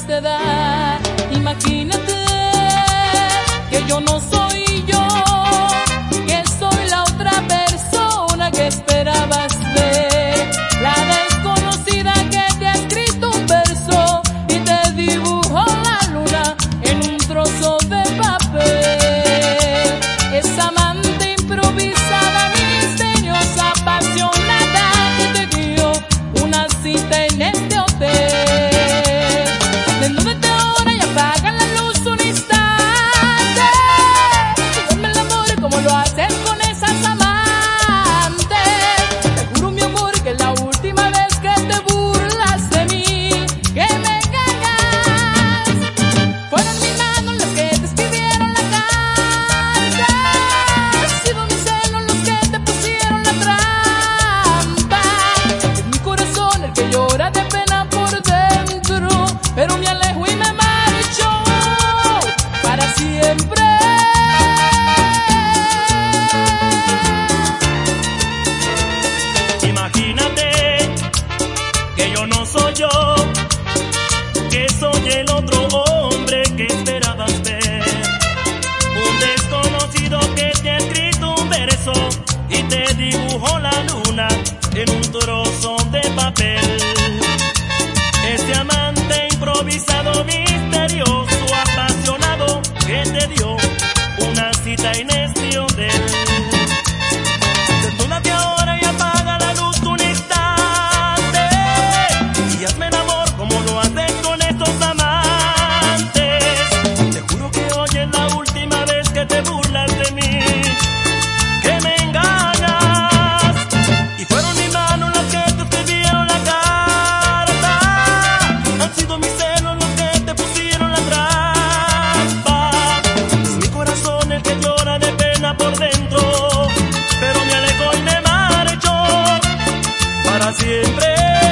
te da. Imagínate que yo no soy yo, que soy la otra persona que esperabas ver, la desconocida que te ha escrito un verso y te dibujó la luna en un trozo de papel. Esa amante improvisada, misteriosa, apasionada, que te dio una cita en este hotel. Desnúdate ahora y apaga la luz un instante, y hazme el amor como lo haces con esas amantes. Te juro, mi amor, que es la última vez que te burlas de mí, que me engañas. Fueron mis manos las que te escribieron la carta, han sido mis celos los que te pusieron la trampa. Es mi corazón el que llora de pena por dentro, pero me alejo y me marcho para siempre. Imagínate que yo no soy yo, que soy el otro hombre que esperabas ver, un desconocido que te ha escrito un verso y te dibujó la luna en un trozo de papel. Ese amante improvisado, misterioso, apasionado, que te dio una cita en este hotel. Desnúdate ahora y apaga la luz un instante, y hazme el amor como lo haces con estos amantes. Te juro que hoy es la última vez que te burlas de mí, que me engañas. Y fueron mis manos las que te escribieron la carta, han sido mis celos los que te pusieron la trampa. Es mi corazón el que llora de pena por dentro, pero me alejo y me marcho para siempre.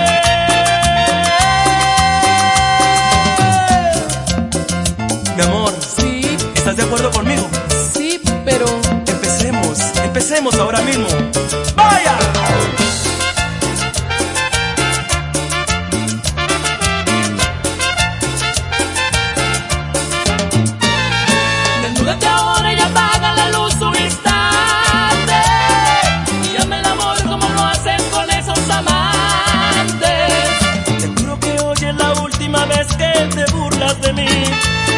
Mi amor, Sí, ¿estás de acuerdo conmigo? sí, pero Empecemos ahora mismo. ¡Vaya! desnúdate ahora y apaga la luz un instante, y hazme el amor como lo hacen con esos amantes. Te juro que hoy es la última vez que te burlas de mí,